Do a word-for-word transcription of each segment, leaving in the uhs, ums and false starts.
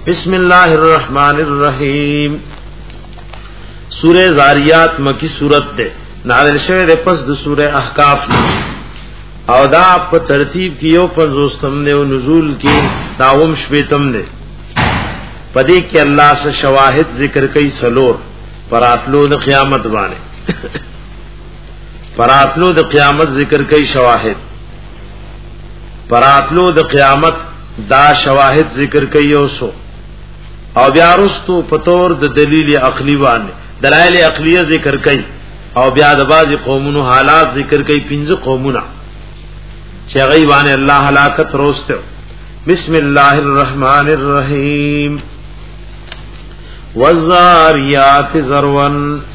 بسم اللہ الرحمن الرحیم. سورہ زاریات مکی سورت دے نازل شوه ده پس د سورہ احقاف نه او دا په ترتیب کیو پر زوستم نے او نزول کی داوم شپیتم نے پدې کې الله سے شواهد ذکر کوي سلور پراتلو د قیامت باندې پراتلو د قیامت ذکر کوي شواهد پراتلو د قیامت دا شواهد ذکر کوي اوسو او بیا رستو پتور د دلیل عقلی باندې دلائل عقلیه ذکر کوي او بیا د باز قومونو حالات ذکر کوي پنځه قومونه چې غي باندې الله هلاکت روسته. بسم الله الرحمن الرحیم. والذاریات ذروا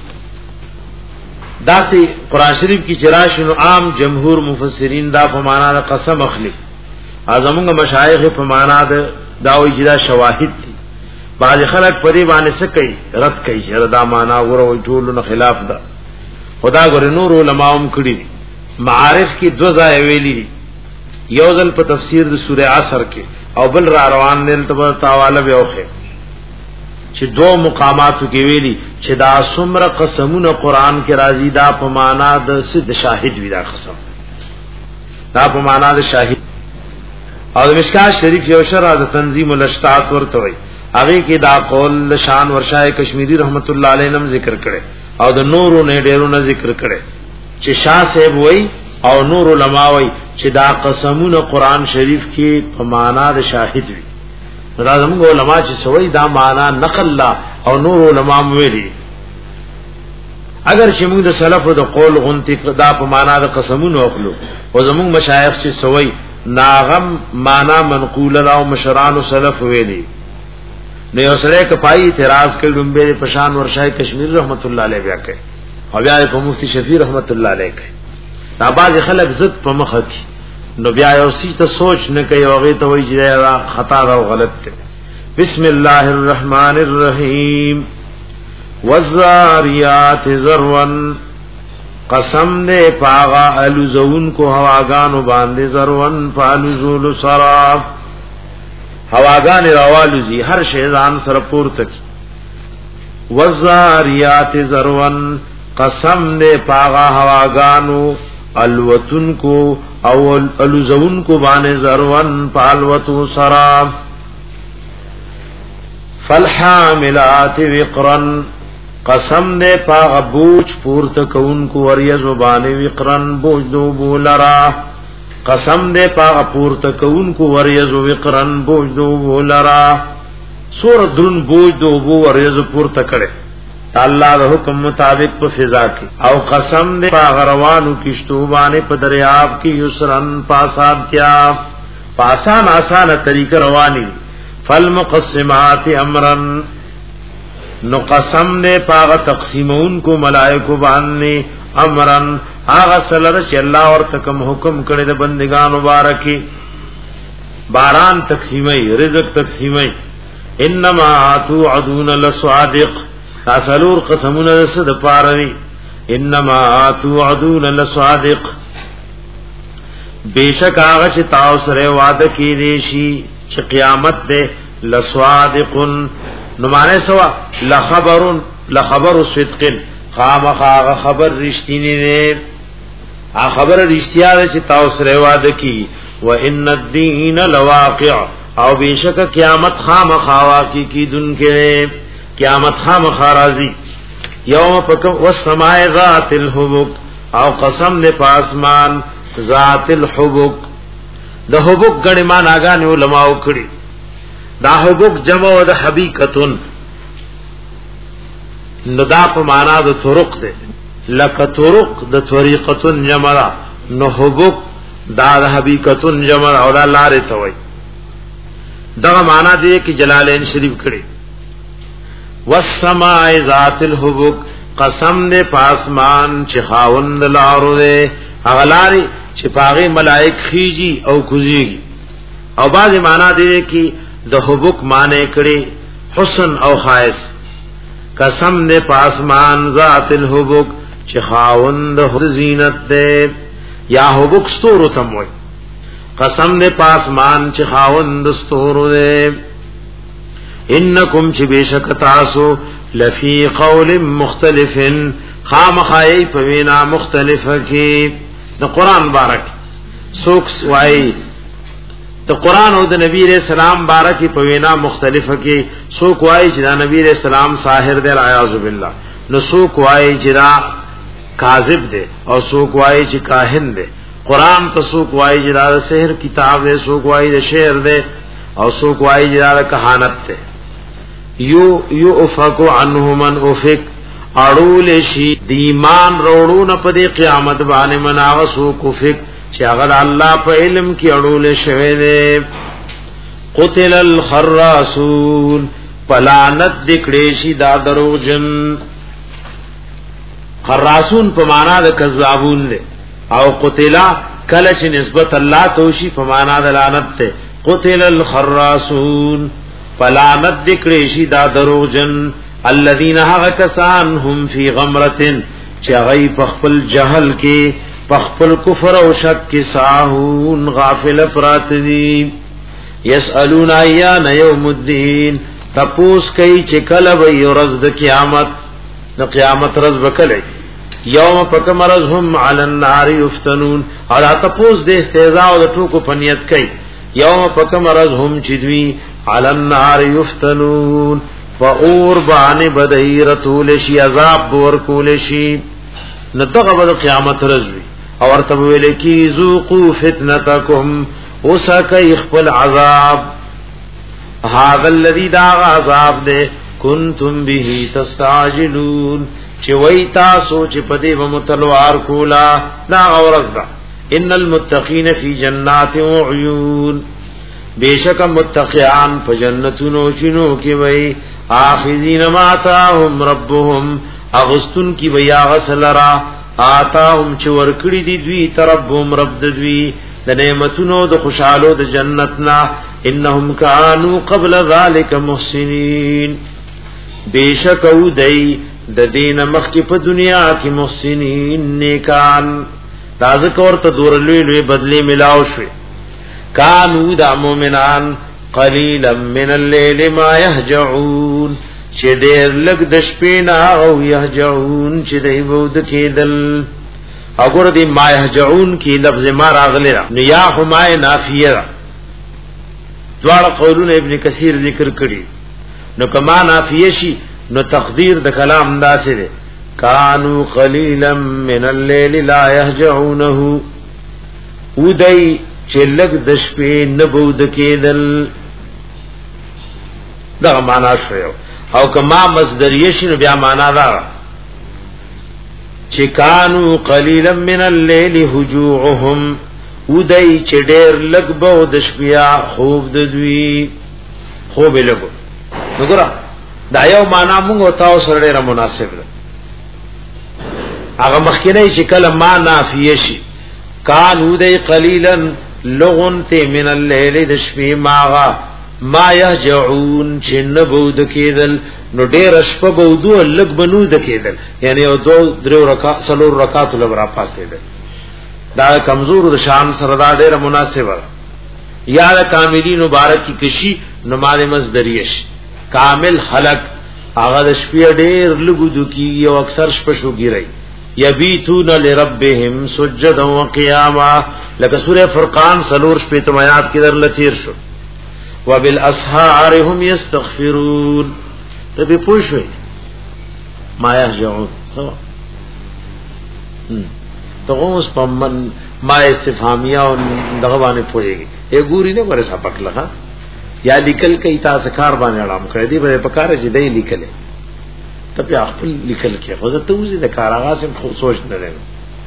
داسی قرآن شریف کی چراشن عام جمهور مفسرین دا په معنا د قسم اخلي اعظمغه مشایخ په معنا د داوی جدا شواهد دي. بعض خلک پری باندې سکی رد کوي چې دا معنا ورو ټول نه خلاف ده. خدا ګور نور علماء هم کړي معارف کی دو ځای ویلي یو ځل په تفسیر د سوره عصر کې او بل را روان دي ته تاواله بیاوخه چې دو مقاماتو کې ویلي چې دا څومره قسمونه قران کې راځي دا په معنا د سد شاهد وی دا قسم دا په معنا د شاهد او د مشکات شریف یو شرع د تنظیم الاشتات ورته وي هغه کې دا قول شان ورشای کشمیری رحمت الله علیه نم ذکر کړي او د نورو نه ډیرو نه ذکر کړي چې شاه صاحب وای او نور علماء وای چې دا قسمونه قران شریف کې په معنا د شاهد وي. راځم علماء چې سوي دا معنا نقل لا او نور علماء ویلي اگر چې موږ د سلف او د قول غنتی دا په معنا د قسمونو اخلو او زموږ مشایخ چې سوي ناغم معنا منقول او مشران او سلف ویلي نه یو سره کپای اعتراض کړم به پشان ورشای کشمیر رحمت الله علیه بیا کوي او بیا په مفتی شفیع رحمت الله علیه کوي دا باز خلک زد په مخ کې نو بیا یو سی ته سوچ نه کوي او غي ته وایي چې خطا او غلط ده. بسم الله الرحمن الرحیم. والذاریات ذروا قسم دې پاغا الزون کو هواګانو باندې ذرون فالزول سراب هواګان راوالوزی هر شی ځان سره پورته کی. والذاریات ذروا قسم دې پاغا هواګانو الوتن کو او الزون کو باندې ذرون پالوتو سراب. فالحاملات وقرا قسم دې پاغا بوج پورته کون کو وریا زبانه وقرن بوج دو بولرا قسم دے پاغ پورتا کون کو وریز وقرن بوج دو بو لرا سور درن بوج دو بو وریز پورتا کرے اللہ دا حکم مطابق پا فضا کی او قسم دے پاغ روانو کشتوبانے پا دریاب کی یسرن پاسان کیا پاسان آسان طریقہ روانی فالمقسمات امرن نو قسم دے پاغ تقسیمون کو ملائکو باننے امرن آغا سلر چی اللہ ورتکم حکم کرے دے بندگان مبارکی باران تقسیمی رزق تقسیمی انما توعدون لصادق تاسلور قسمون رسد پاروی انما توعدون لصادق بیشک آغا چی تاؤسر وعدہ کی دیشی چی قیامت دے لصادقن نمانے سوا لخبرن لخبر صدقن خامخ آغا خبر رشتینی نے آ خبر رشتیا دے چی تاؤس رواد کی وَإِنَّ الدِّينَ لَوَاقِعُ او بیشک قیامت خامخ آواقی کی دن کے قیامت خامخ آرازی یوم پکم والسماء ذات الحبک او قسم دے پاسمان ذات الحبک دا حبک گڑی مان آگانی علماء کڑی دا حبک جمع دا حبیقتن ندا په معنا د طرق ده لک طرق د طریقتن جمع نو حبک دا د حبیقتن جمع او دا لارې ته وای دا معنا دی چې جلالین شریف کړي والسماء ذات الحبک قسم دې پاسمان چې خاوند لارو ده اغلاري چې پاغي ملائک خيږي او کوزيږي او بعض معنا دی چې د حبک معنی کړي حسن او خاص قسم دے پاسمان ذات الحبک چی خاوند حر زینت دے یا حبک ستورو تموئی قسم دے پاسمان چی خاوند ستورو دے انکم چ بیشک تاسو لفی قول مختلف خامخای پوینا مختلفه کی د قران بارک سوکس وای د قران او د نبی رسول سلام بارک پوینا مختلفه کی سوک وای چې د نبی رسول سلام ساحر دی اعوذ بالله نو سوک وای چې دا کاذب دی او سوک وای چې کاهن دی قران ته سوک وای چې دا سحر کتاب دی سوک وای د شعر دی او سوک وای چې دا کہانت دی یو یو افقو عنه من افق اړول شي د ایمان وروړو په دې قیامت باندې مناوسو کوفق چې هغه الله په علم کې اړول شوی دی قتل الخراسون پلانت دکړې شي دا دروغجن خراسون په معنا د کذابون دی او قتلا کله چې نسبت الله توشي په معنا د لعنت ته قتل الخراسون پلانت دکړې شي دا دروغجن الذين هغه کسان هم فی غمرتن چې غي پخپل جهل کې پخپل کفر او شک کې ساهون غافل پرات دي يسالون ايان يوم الدين تپوس کوي چې کله به ورځ د قیامت د قیامت ورځ وکړي یوم پکمرزهم علی النار یفتنون الا تپوس د استهزاء او د ټوکو پنیت کوي یوم پکمرزهم چې دوی علی النار یفتنون فاور باندې بدای رتول شي عذاب ور کول شي نتغه بد قیامت رزوی او ورته ویل کی ذوقوا فتنتکم وسکای خپل عذاب هذا الذي دا عذاب دے کنتم به تستعجلون چې وای تاسو چې پدې و متلوار کولا لا اورزدا ان المتقین فی جنات و عیون بیشک متقیان فجنتونو شنو کی وای آخذین ما آتاهم ربهم اغستن کی بیا غسلرا آتاهم چې ورکړي دي دوی تربهم رب دوی د نعمتونو د خوشالو د جنتنا انهم كانوا قبل ذلك محسنین بیشک او دی د دین مخکې په دنیا کې محسنین نیکان رازق ورته دورلوی لوی بدلی ملاو شي کانوا د مؤمنان قلیلا من الليل ما يهجعون چې ډېر لږ د شپې نه او يهجعون چې دی بود کېدل اگر دی ما يهجعون کی لفظ ما راغلی را نو یا همای نافیه دوار قولون ابن کثیر ذکر کړي نو کما نافیه شي نو تقدیر د کلام داسې ده کانوا قلیلا من الليل لا يهجعونه ودای چې لږ د شپې نه بود کېدل دا معنا شوی او کما مصدریه شنو بیا معنا دا چې کانوا قلیلا من الليل هجوعهم ودای چې ډېر لږ به د شپې خوب د دوی خوب لګو وګوره دا یو معنا موږ او تاسو سره ډېر مناسب ده هغه مخکینه چې کله ما نافیه شي کانوا دای قلیلا لغن ته من الليل د شپې ماغه ما يهجعون چې نه بود کېدل نو ډېر شپه بودو لګ بنو د کېدل یعنی او دو درو رکعات څلور رکعات لبرا پاسې ده دا کمزور د شان سره دا ډېر مناسبه یا کاملین مبارک کی کشي نماز مصدریش کامل خلق هغه د شپې ډېر لګو د کی او اکثر شپه شو ګیری یبیتون لربهم سجدا وقیاما لکه سوره فرقان سلور شپې تمات کې در لثیر شو وبالاسحار هم يستغفرون تبي پوښوي ما يهجعون سو ته اوس په من ما استفهامیه او دغه باندې پوهیږي یې ګوري نه ورسا پکله یا لیکل کوي تاسو کار باندې اړم کړی دی به پکاره چې دی لیکل ته په خپل لیکل کې خو زه ته وزي د کار آغاز هم سوچ نه لرم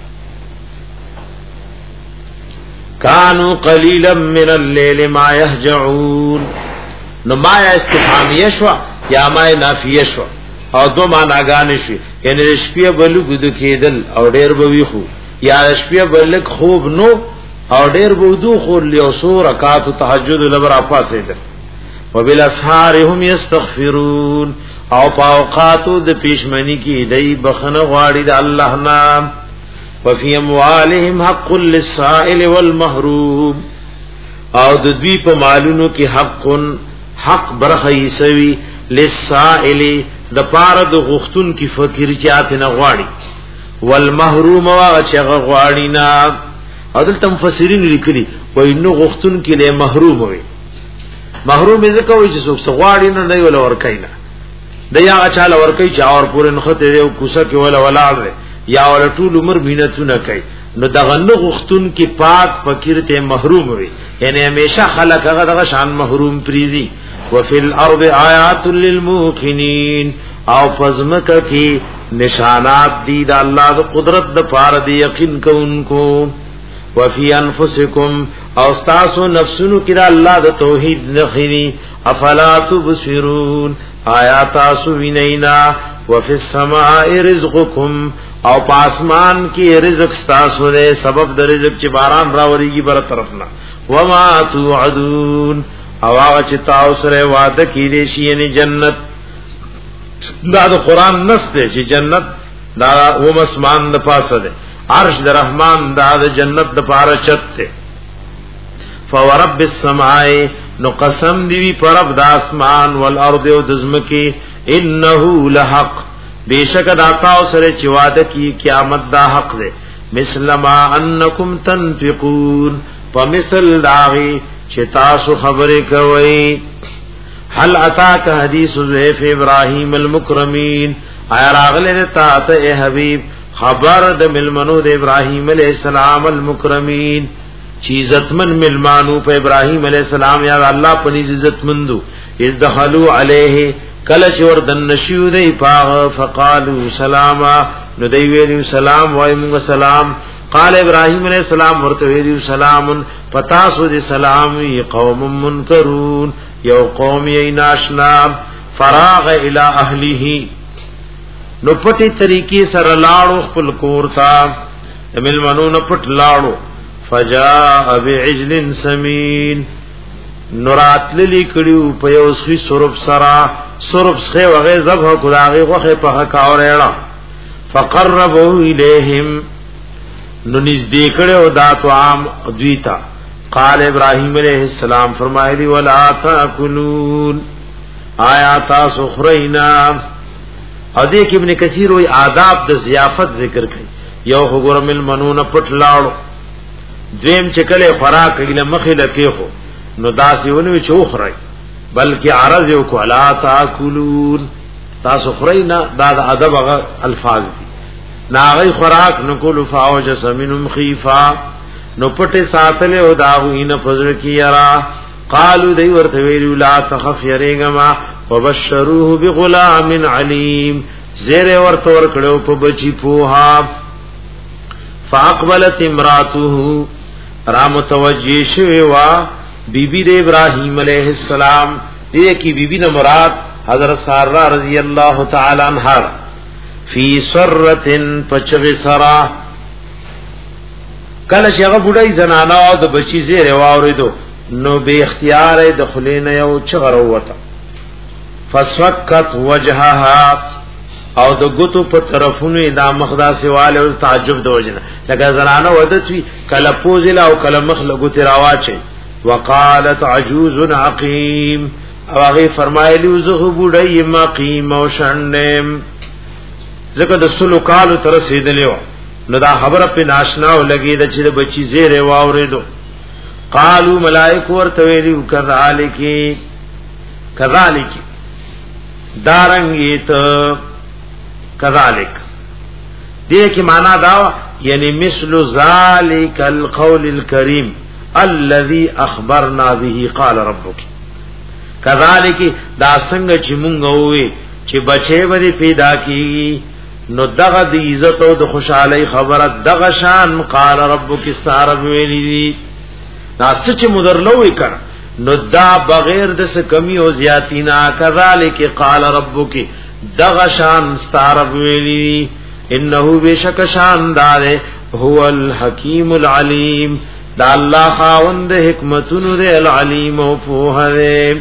کانوا قلیلا من الليل ما يهجعون نو ما استفهامیه شو یا ما نافیه شو او دو معناګان شي یعنی شپې بلو ګد کېدل او ډېر بوي خو یا شپې بلک خوب نو او ډېر بودو خو له سو رکعات تهجد لبر افاسه ده وبالاسحار هم يستغفرون او پاوقاتو د پیشمنی کی دای بخنه غواړي د الله نام وفي اموالهم حق للسائل والمحروم او د دوی په مالونو کې حق حق برخی سوی للسائل د پاره د غختون کی فقیر چاته نه غواړي والمحروم وا چې غواړي نه. عدل تمفسرین لیکلي وای نو غختون کی له محروم وي. محروم ځکه وای چې څوک غواړي نه دی ولا ور کینا د یا چاله ور کوي چې اور پورې نخته دی او کوسه کې ولا ولاړ دی یا ول ټول عمر مينتونه کوي نو دغه نو غختون کی پاک فقیر ته محروم وي یعنی همیشه خلق هغه دغه شان محروم پریزي. وفي الارض آیات للموقنین او فزمک کی نشانات دی د الله د قدرت د پاره دی یقین کوونکو. وفي انفسکم او استاسو نفسونو کړه الله د توحید نخری افلا تبصرون آیات اسو وینینا. وفي السماء رزقکم او پاسمان کی رزق استاسو دے سبب د رزق چې باران راوریږي بر طرفنا. وما توعدون او هغه چې تاسو سره وعده کړی شي یعنی جنت دا د قران نص دی چې جنت دا و مسمان د پاسه ده عرش د رحمان دا د جنت د پاره چت ته. فورب السماء نو قسم دی پر رب د اسمان والارض او د زمکی انه لحق بیشک دا تاسو سره چې وعده کی قیامت دا حق ده. مثل ما انکم تنفقون فمثل داغي چې تاسو خبرې کوي. هل اتاک حدیث ضیف ابراهیم المکرمین آیا راغله تا ته اے حبیب خبر د ملمنو د ابراهیم علیہ السلام المکرمین چی عزتمن ملمانو په ابراهیم علیہ السلام یا الله په نيز عزتمندو اذ دخلوا علیه کله چې وردن نشو دی پاغ فقالوا سلاما نو دی ویلو سلام وای موږ سلام. قال ابراهیم علیہ السلام ورته ویلو سلام پتا سو دی سلام ی قوم منکرون یو قوم ی ناشنا. فراغ الی اهله نو پټی طریقې سره لاړو خپل کور تا ملمنو نو پټ لاړو. فجاء بعجل سمین نورات للی کړیو په یو سخی سرب سرا سرب سخه وغه ذبح کلاغه غوخه په حق اورېړه. فقربوا الیہم نو نزدې کړو دا طعام دویتا. قال ابراهیم علیہ السلام فرمایلی ولا تاکلون آیا تاسو خرینا. او دې کې ابن کثیر وی آداب د ضیافت ذکر کړي. یو وګورم المنون پټ لاړو دیم چې کله خوراک کله مخې لکه خو نو داسې ونوي چوخرای بلکې عرض یو کو لا تاکلون تاسو خرینا دا د ادب الفاظ دي. ناغی خوراک نکول فاوجس منهم خیفا نو پټه ساتله او داوینه فزر کیرا. قالو دی ورته ویلو لا تخف یریګما وبشروه بغلام علیم زیر ورته ور کړو په بچی پوها. فاقبلت امراته را متوجی شوی وا بی بی د ابراهیم علیہ السلام دې کی بی بی نه مراد حضرت سارہ رضی اللہ تعالی عنہا فی سرتن پچغ سرا. کله چې هغه بډای زنانا او د بچی زیره واوریدو نو به اختیار د خلینه یو چغره وته. فسوکت وجهها او د ګوتو په طرفونو دا مخدا سیواله او تعجب د وجنه لکه زنانه ودتوی کله پوزل او کله مخ لګوت راواچي. وقالت عجوز عقیم او هغه فرمایلی زغه بډای مقیم او شنم زکه د سلو کالو تر رسیدلیو نو دا خبره په ناشنا او لګی د چې بچی زیره واوریدو. قالو ملائکه ورته ویلو کذالکی کذالکی دارنګیت کذالک دې کې معنا دا یعنی مثل ذالک القول الکریم الذي اخبرنا به قال ربك. کذالک دا څنګه چې مونږ وې چې بچي وری پیدا کی نو دغه د عزت او د خوشحالي خبره دغه شان قال ربک استعرب ویلی دا سچ مدرلوې کړ نو دا بغیر د څه کمی او زیاتینا. کذالک قال ربک دغه شان استعرب ویلی انه بشک شان دار هو الحکیم العلیم دا الله خاوند حکمتونو دی العلیم او په هره.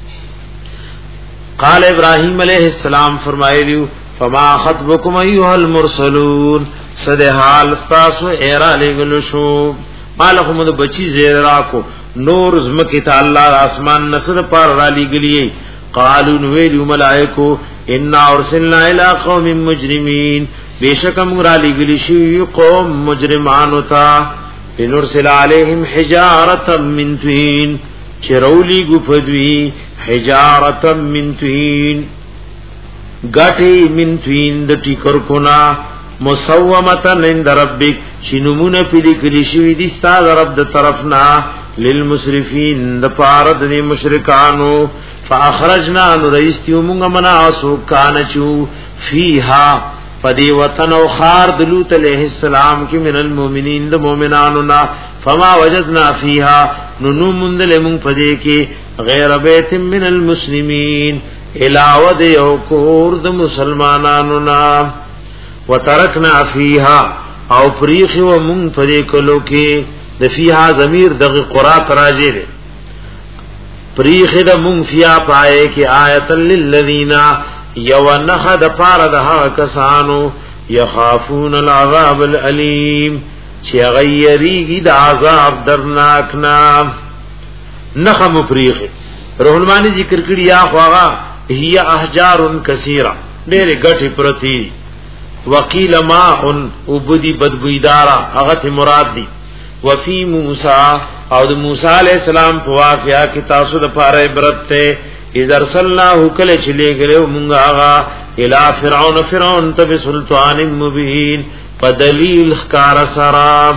قال ابراهیم علیہ السلام فرمایلیو فما خطبكم ايها المرسلون صد حال استاسو ایرا لګلو شو مالهم د بچی زیر راکو نور زمکی ته الله اسمان نصر پر را لګلی قالوا ویل ملائکو ان ارسلنا الى قوم مجرمین بیشکم را لګلی شی قوم مجرمان تا لنرسل علیہم حجارة من طین چرولی گفدوی حجارة من طین گاٹی من طین د ټیکر کنا مسومتن عند ربک شنمون پیلی کلی شوی دی ستا د رب د طرفنا للمسرفین د پارد دی مشرکانو فاخرجنا نریستیو مونږ مناسو کانچو فیها فدی وطن او خار دلوت علیہ السلام کی من المؤمنین د مؤمنانو نا فما وجدنا فیها ننو مندل مون پدی کی غیر بیت من المسلمین علاوه د یو کور د مسلمانانو نا وترکنا فیها او پریخ و مون پدی کلو کی د فیها ضمیر دغه قرا تراجه ده پریخ د مون فیا پائے کی آیت للذین یو نخد پار دها کسانو یخافون العذاب الالیم چی غیریگی دا عذاب درناکنا نخم پریخ روح المانی ذکر کری یا خواغا هی احجار کثیرہ دیر گٹی پرتی وقیل ماء عبدی بدبویدارا اغت مراد دی وفی موسیٰ او د موسی علیہ السلام په واقعیا کې تاسو د پاره عبرت ته اذا ارسلناه کله چې لګلو مونږه هغه الی فرعون فرعون ته بسلطان مبین فدلیل خکار سرا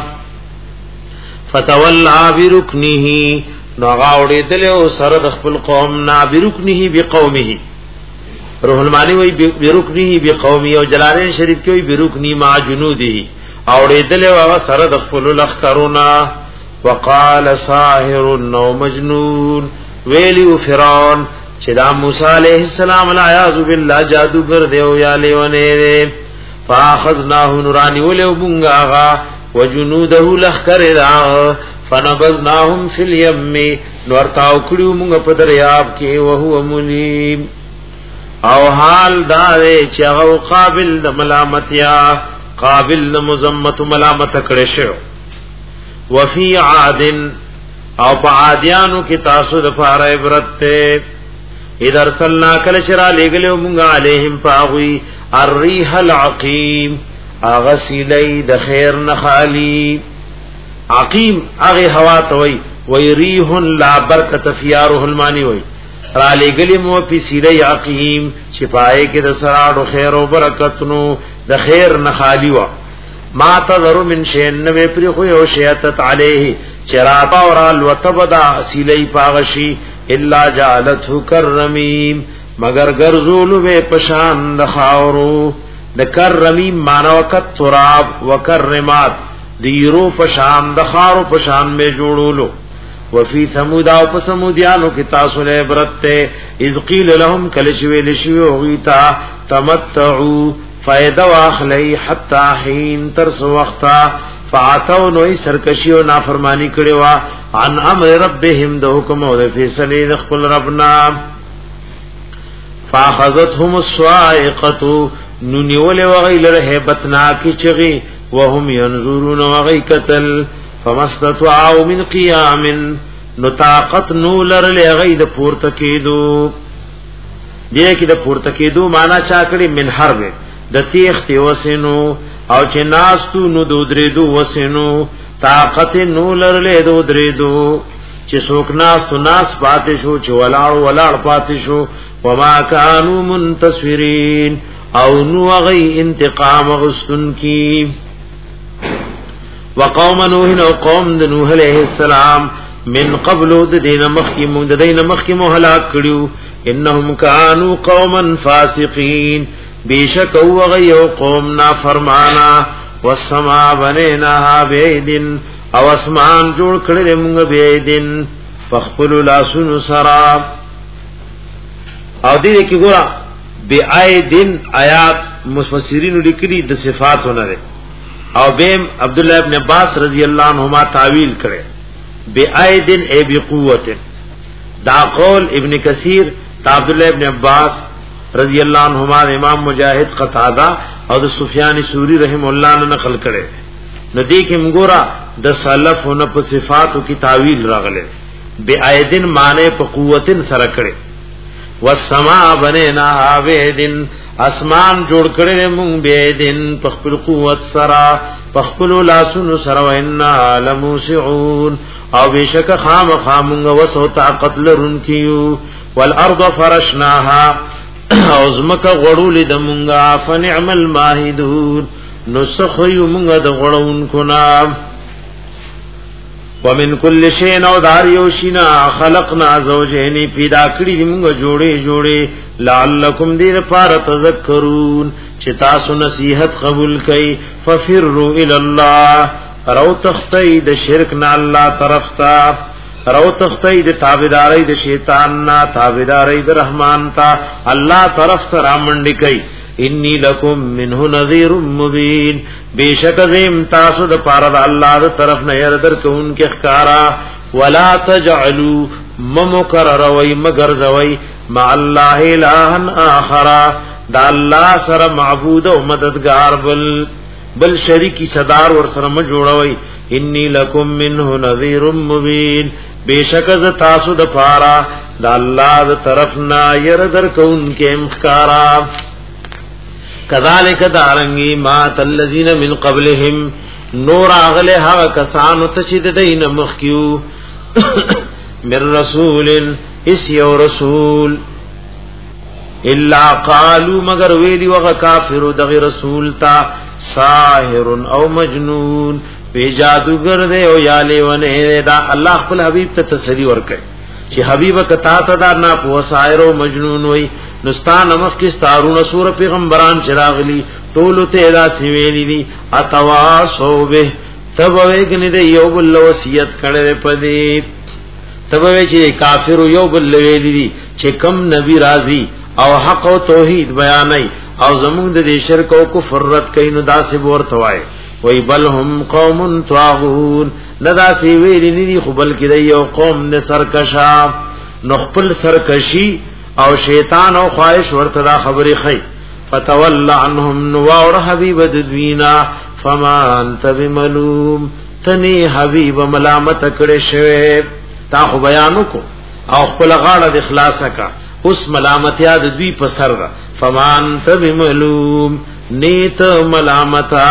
فتولى بركنه نغاوړې دلو سره د خپل قوم نا بركنه بقومه روح المانی وی بركنه بقومه او جلالین شریف کې وی بركنی مع جنوده اوړې دلو هغه سره د خپل لخرونه وقال ساحر او مجنون ویلیو فرعون چې دا موسی علیہ السلام لا یعذ بالله جادوگر دیو یا لیونه دے فاخذناه نورانی ولو بونغا وجنوده لخر را فنبذناهم فی الیم نورتاو کړو مونږ په دریاب کې او هو ملیم او حال دا چې هغه قابل د ملامتیا قابل د مذمت ملامت کړي شو وفي عاد او په عادیانو کې تاسو د فار عبرت ته اذا ارسلنا کل شرا لګلو مونږه علیهم فاغوی الريح العقیم اغسلی د خیر نخالی عقیم اغه هوا توي وی ریح لا برکت فیاره المانی وی را لګلی مو په سیری عقیم شفای کې د سراړو خیر او برکتونو د خیر نخالی وا ما تذر من شین نوې پر خو یو شیاتت علیه چراتا اورال وتبدا سیلی پاغشی الا جعلته کرمیم مگر گرزول و پشان د خاورو د کرمیم مانو کت تراب وکرمات دیرو پشان د خارو پشان میں جوړولو وفي ثمود او پسمودیانو کی تاسو له عبرت ته اذ قیل لهم کلشوی لشوی غیتا تمتعوا فائدہ واخلی حتا حین ترس وقتا فعتو نوی سرکشی و نافرمانی کړي وا عن امر ربهم د حکم او د فیصله د خپل ربنا فاخذتهم الصاعقه نونیول وغیل رهبتنا کی چغي وهم ينظرون وغی قتل فمستطاعوا من قيام نطاقت نولر لغی د پورته کېدو دې کې د پورته کېدو معنا چا کړي من حرب د تیخت وسنو او چې ناستو نو دو درېدو وسنو طاقت نو لرلې دو درېدو چې څوک ناستو ناس پاتې شو چې ولاړ ولاړ پاتې شو وما كانوا منتصرین او نو غي انتقام غستن کی وقوم نوح او قوم د نوح عليه السلام من قبل د دین مخکی مون د دین مخکی مو هلاک کړیو انهم كانوا قوما فاسقین بیشک او غیو قوم نا فرمانا والسما بنیناها بیدن او اسمان جوړ کړل موږ بیدن فخپل لاسن سرا او دې کې ګورا بیدن آیات مفسرین لیکلي د صفاتونه او بهم عبد الله ابن عباس رضی الله عنهما تعویل کړي بیدن ای بقوت دا قول ابن کثیر عبد الله ابن عباس رضی اللہ عنہما امام مجاہد قتادہ او د سفیان ثوری رحم اللہ نے نقل کړي ندی کې مګورا د سلفونو په صفاتو کی تعویل راغله بی ایدن معنی په قوتن سره کړي والسماء بنيناها بيدن اسمان جوړ کړي مونږ بيدن په خپل قوت سره په خپل لاسونو سره وینا لموسعون او بشک خام خامونږ وسو طاقت لرونکیو والارض فرشناها او زمکه غړولې د مونږه فنعم الماهدون نسخیو مونږه د غړونکو نام ومن کل شین او داریو شینا خلقنا زوجین پیدا کړی موږ جوړې جوړې لعلکم دیر پار تذکرون چې تاسو نصیحت قبول کړئ ففروا الی الله رو تختی د شرک نه الله طرف ته رو تختی د تابعداري د شیطان نه تابعداري د رحمان ته الله طرف ته را منډي کوي انی لکم منه نذیر مبین بیشک زم تاسو د پاره د الله تر طرف نه ير در کون کې ښکارا ولا تجعلوا ممکرر وای مگر زوی مع الله الها اخر دا الله سره معبود او مددگار بل بل شریکی صدار ور سره م جوړوي انی لکم منه نذیر مبین بیشک ز تاسو د پاره د الله تر طرف نه ير در کون کې ښکارا کذالک دارنگی ما تلذین من قبلهم نور اغله ها کسانو تشید دین مخکیو من رسول اس یو رسول الا قالوا مگر ویلی وغ کافر دغ رسول تا ساحر او مجنون پی جادوگر دے او یا لیونے دا اللہ خپل حبیب ته تسلی ورکړي چې حبیب کتا ته دا نه په ساحر او مجنون وای نستان مخ کی ستارون سور پیغمبران چراغلی ټول ته دا سویلی دي اتواصو به تبویګنی دی یو بل وصیت کړي پدې تبوی چې کافر یو بل ویلی دي چې کم نبی راضی او حق او توحید بیانای او زمونږ د شرک او کفر رد کینو داسې ورته وای وای بل هم قوم طاغون لدا سی ویلی ندی خو بلکې دی یو قوم نه سرکشا نخپل سرکشی او شیطان او خواہش ورته دا خبرې خي فتول عنهم نوار حبیب ددوینا فما انت بملوم تنی حبیب ملامت کړي شوی تا خو بیانو کو او خپل غاړه د اخلاص کا اوس ملامت یاد دوی په سر را فما انت بملوم نیت ملامتا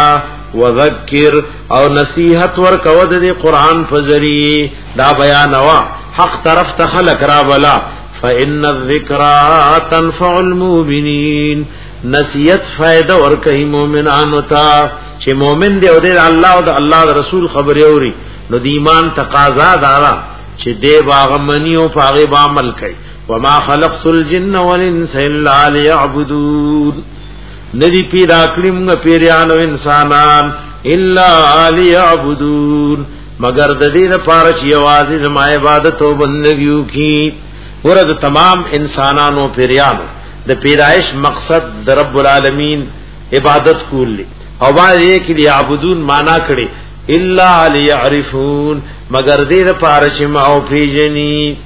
وذکر او نصیحت ورکو د قرآن فزری دا بیان وا حق طرف ته خلق را بلا فإن الذکرى تنفع المؤمنین نصیحت فائدہ ورکي مؤمنانو ته چې مؤمن دی او د الله او د الله رسول خبر اوري نو د ایمان تقاضا دارا چې دی باغ منیو پاغه با عمل کوي وما خلقت الجن والانس الا ليعبدون ندی پیدا کړم غ پیران او انسانان الا ليعبدون مگر د دې لپاره چې یوازې زما عبادت او بندګیو کی ورته تمام انسانانو پیرانو د پیدائش مقصد د رب العالمین عبادت کول او باندې کې ليعبدون معنا کړي الا ليعرفون مگر دې لپاره چې ما او پیجنی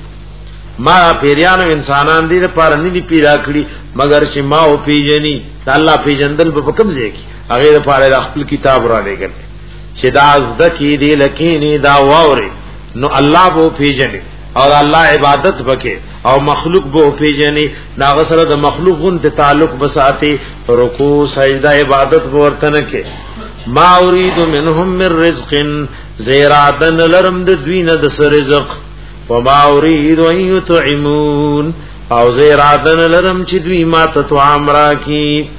ما پیرانو انسانان دې لپاره نه دي پیدا کړی مگر چې ما او پیجنی الله پیجندل په کوم ځای کې هغه لپاره خپل کتاب را لګل چې دا زده کې دې لکینی دا واوري نو الله بو پیجنی او الله عبادت وکي او مخلوق بو پیجنی دا غسر د مخلوقون ته تعلق بساتی رکوع سجده عبادت ورتنه کې ما اريد منهم من رزق زیرادن لرم د دوینه د رزق وما اريد ان يطعمون او زیرادن لرم چې دوی ما ته طعام راکی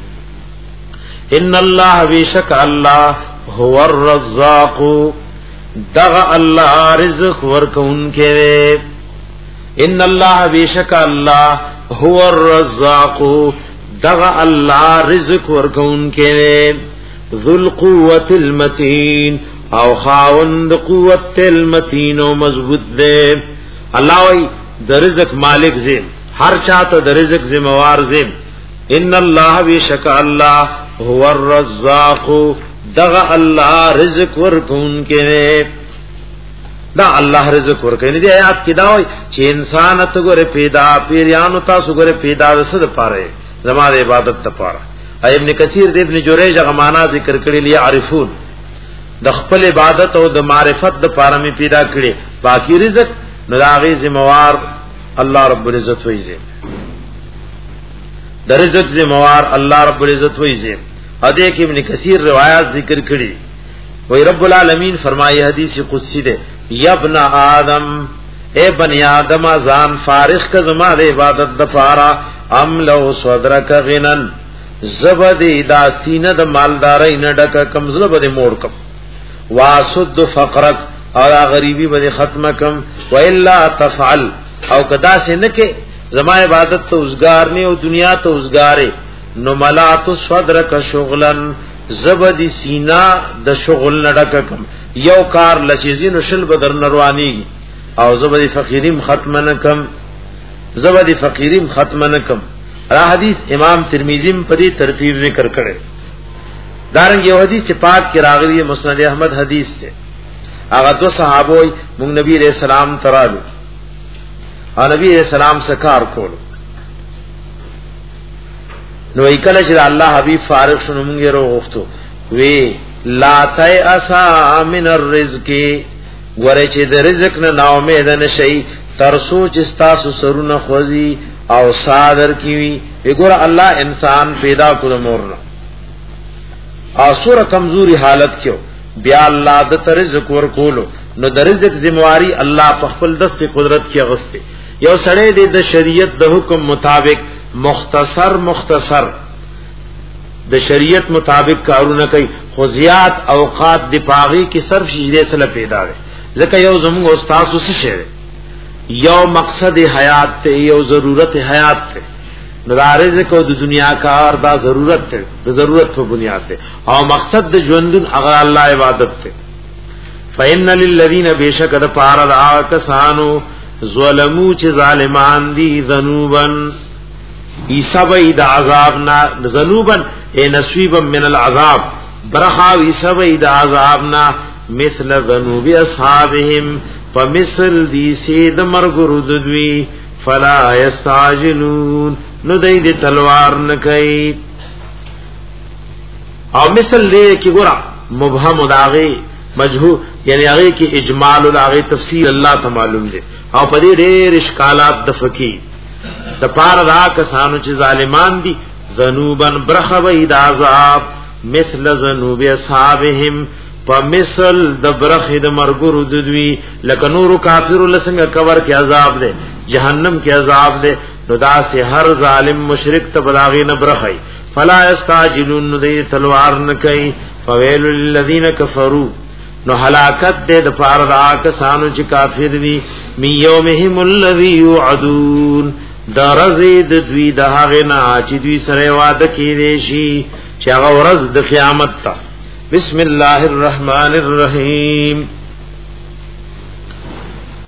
ان الله بیشک الله هو الرزاق دغ الله رزق ورکون کې ان الله بیشک الله هو الرزاق دغ الله رزق ورکون کې ذل قوت المتین او خاوند قوت المتین او مضبوط دے الله وی د رزق مالک زم هر چاته د رزق ذمہوار زم ان الله بیشک الله هو الرزاق دغ الله رزق ورکون کې دا الله رزق ورکړي دی آیات کې دا وای چې انسان ته ګوره پیدا پیرانو تاسو ګوره پیدا وسد پاره زماره عبادت ته پاره ابن کثیر د ابن جریج غمانا ذکر کړي لري عارفون د خپل عبادت او د معرفت د پاره می پیدا کړي باقی رزق نو داغي ذمہوار الله رب العزت وایي د رزق ذمہوار الله رب العزت وایي اده کې ابن کثیر روایت ذکر کړي وای رب العالمین فرمایي حدیث قدسی ده یا ابن آدم اے بنی آدم ازان فارغ کا زما د عبادت د پاره ام لو صدرک غنن زبدی دا سینه د مالدارای نه ډک کم زبد موړ کم واسد فقرک او غریبی به ختم کم و الا تفعل او کدا سے نه کې زما عبادت ته اوسګار نه او دنیا ته اوسګاره نو ملات صدرک شغلن زبدی سینا د شغل نه ډک کم یو کار لچیزین شل بدر نروانی او زبدی فقیریم ختم نکم زبدی فقیریم ختم نکم را حدیث امام ترمذی په دې ترتیب ذکر کړي دارنګ یو حدیث چې پاک کې راغلی مسند احمد حدیث ته هغه دو صحابوی مونږ نبی رسول سلام ترالو او نبی رسول سلام سکار کول نو ایکل چې الله حبیب فارغ شنو مونږ یې وروغتو وی لا تیاسا من الرزق ګوره چې د رزق نه نا امید نه شي تر سوچ استاسو سرونه خوځي او صادر کیوي وګوره الله انسان پیدا کړ مورنه او سوره کمزوري حالت کېو بیا الله د رزق ورکولو نو د رزق ذمہواری الله په خپل دست قدرت کې غسته یو سړی د شریعت د حکم مطابق مختصر مختصر د شریعت مطابق کارونه کوي خو زیات اوقات د پاغي کې صرف شیدې سره پیدا وي ځکه یو زموږ استاد وسه شه یو مقصد حیات ته یو ضرورت حیات ته نو رزق او د دنیا کار دا ضرورت ته د ضرورت په بنیاد ته او مقصد د ژوندون هغه الله عبادت ته فإن للذین بشک د پار د کسانو ظلمو چې ظالمان دي ذنوبن ایسبای د عذابنا ذنوبن اے نصیبا من العذاب برخا ایسبای د عذابنا مثل ذنوب اصحابهم فمثل دی سید مرګرو دوی فلا یستعجلون نو دای د تلوار نه کوي او مثل دې کې ګورا مبهم داغي مجهول یعنی هغه کې اجمال داغي تفسیر الله تعالی معلوم دي او په دې ډېر اشکالات د فقيه د پار را کسانو چې ظالمان دي ذنوبن برخوی د عذاب مثل ذنوب اصحابهم فمثل د برخ د مرګرو د دوی لکه نور کافر لسنګ کور کې عذاب ده جهنم کې عذاب ده نو دا سه هر ظالم مشرک ته بلاغي نه برخی فلا استعجلون ذی تلوار نه کوي فویل للذین کفروا نو هلاکت ده د پار را کسانو چې کافر دي می یومهم الذی یعدون دا رزید دوی د هغه نه چې دوی سره وعده کړي شي چې هغه ورځ د قیامت ته بسم الله الرحمن الرحیم